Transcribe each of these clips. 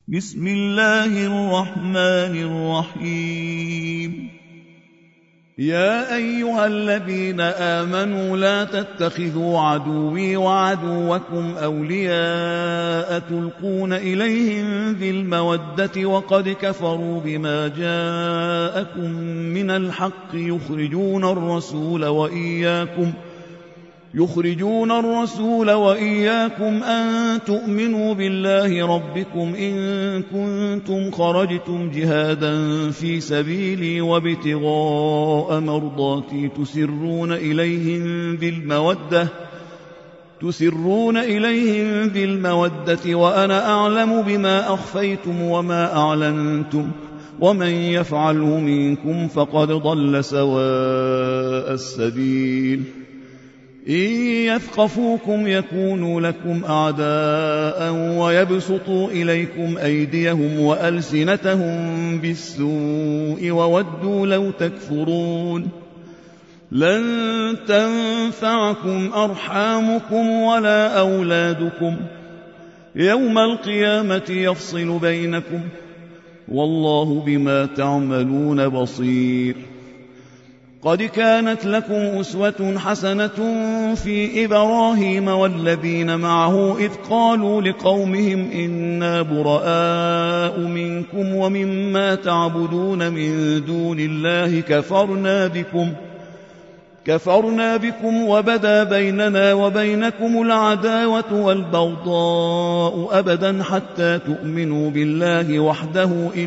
بسم الله الرحمن الرحيم. يا أيها الذين آمنوا لا تتخذوا عدوي وعدوكم أولياء تلقون إليهم بالمودة وقد كفروا بما جاءكم من الحق يخرجون الرسول وإياكم أن تؤمنوا بالله ربكم إن كنتم خرجتم جهادا في سبيلي وابتغاء مرضاتي تسرون إليهم بالمودة وأنا أعلم بما أخفيتم وما أعلنتم ومن يفعله منكم فقد ضل سواء السبيل. إن يثقفوكم يكونوا لكم أعداء ويبسطوا إليكم أيديهم وألسنتهم بالسوء وودوا لو تكفرون. لن تنفعكم أرحامكم ولا أولادكم يوم القيامة يفصل بينكم والله بما تعملون بصير. قد كانت لكم أسوة حسنة في إبراهيم والذين معه إذ قالوا لقومهم إنا براء منكم ومما تعبدون من دون الله كفرنا بكم وبدا بيننا وبينكم العداوة والبغضاء أبدا حتى تؤمنوا بالله وحده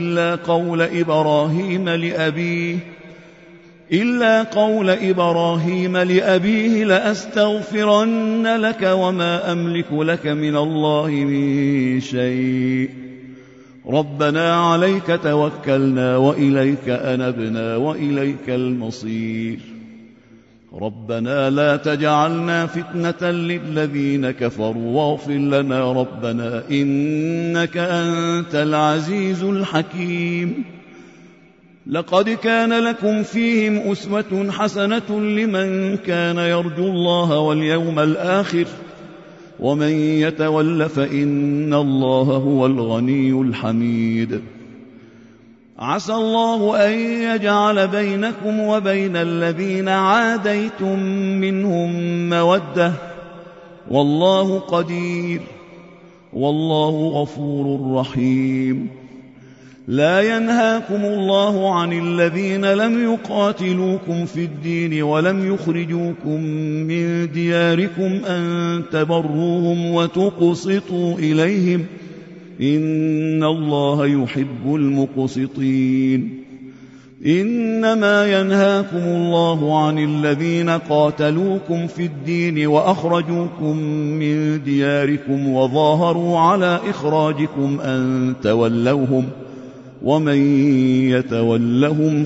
إلا قول إبراهيم لأبيه لأستغفرن لك وما أملك لك من الله من شيء ربنا عليك توكلنا وإليك أنبنا وإليك المصير. ربنا لا تجعلنا فتنة للذين كفروا واغفر لنا ربنا إنك أنت العزيز الحكيم. لقد كان لكم فيهم أسوة حسنة لمن كان يرجو الله واليوم الآخر ومن يتول فإن الله هو الغني الحميد. عسى الله أن يجعل بينكم وبين الذين عاديتم منهم مودة والله قدير والله غفور رحيم. لا ينهاكم الله عن الذين لم يقاتلوكم في الدين ولم يخرجوكم من دياركم أن تبروهم وتقسطوا إليهم إن الله يحب المقسطين. إنما ينهاكم الله عن الذين قاتلوكم في الدين وأخرجوكم من دياركم وظاهروا على إخراجكم أن تولوهم ومن يتولهم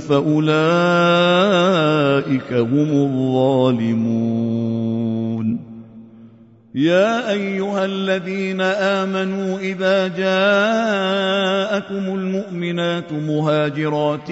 فأولئك هم الظالمون. يا أيها الذين آمنوا إذا جاءكم المؤمنات مهاجرات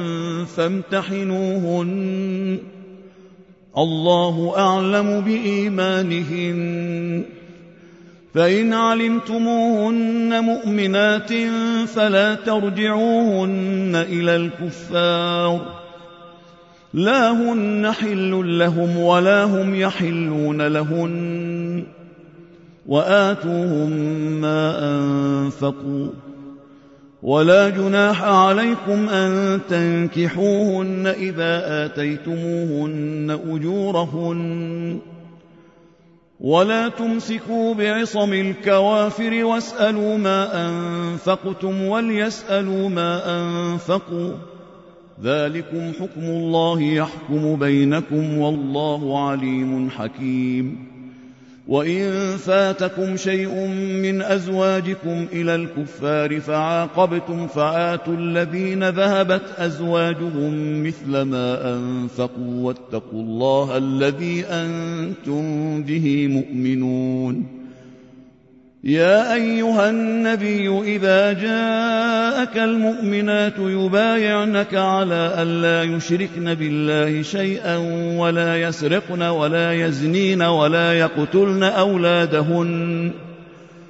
فامتحنوهن الله أعلم بإيمانهن فإن علمتموهن مؤمنات فلا ترجعوهن إلى الكفار لا هن حل لهم ولا هم يحلون لهن وآتوهم ما أنفقوا ولا جناح عليكم أن تنكحوهن إذا آتيتموهن أجورهن ولا تمسكوا بعصم الكوافر واسألوا ما أنفقتم وليسألوا ما أنفقوا ذلكم حكم الله يحكم بينكم والله عليم حكيم. وإن فاتكم شيء من أزواجكم إلى الكفار فعاقبتم فآتوا الذين ذهبت أزواجهم مثل ما أنفقوا واتقوا الله الذي أنتم به مؤمنون. يا أيها النبي إذا جاءك المؤمنات يبايعنك على ألا يشركن بالله شيئا ولا يسرقن ولا يزنين ولا يقتلن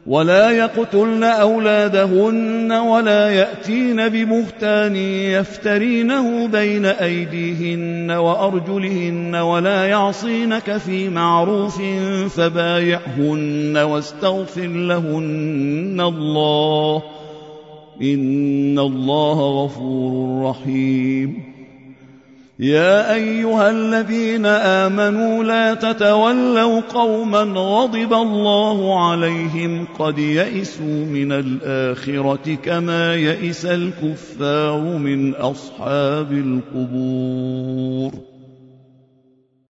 ولا يقتلن أولادهن ولا يأتين ببهتان يفترينه بين أيديهن وأرجلهن ولا يعصينك في معروف فبايعهن واستغفر لهن الله إن الله غفور رحيم. يا أيها الذين آمنوا لا تتولوا قوما غضب الله عليهم قد يئسوا من الآخرة كما يئس الكفار من أصحاب القبور.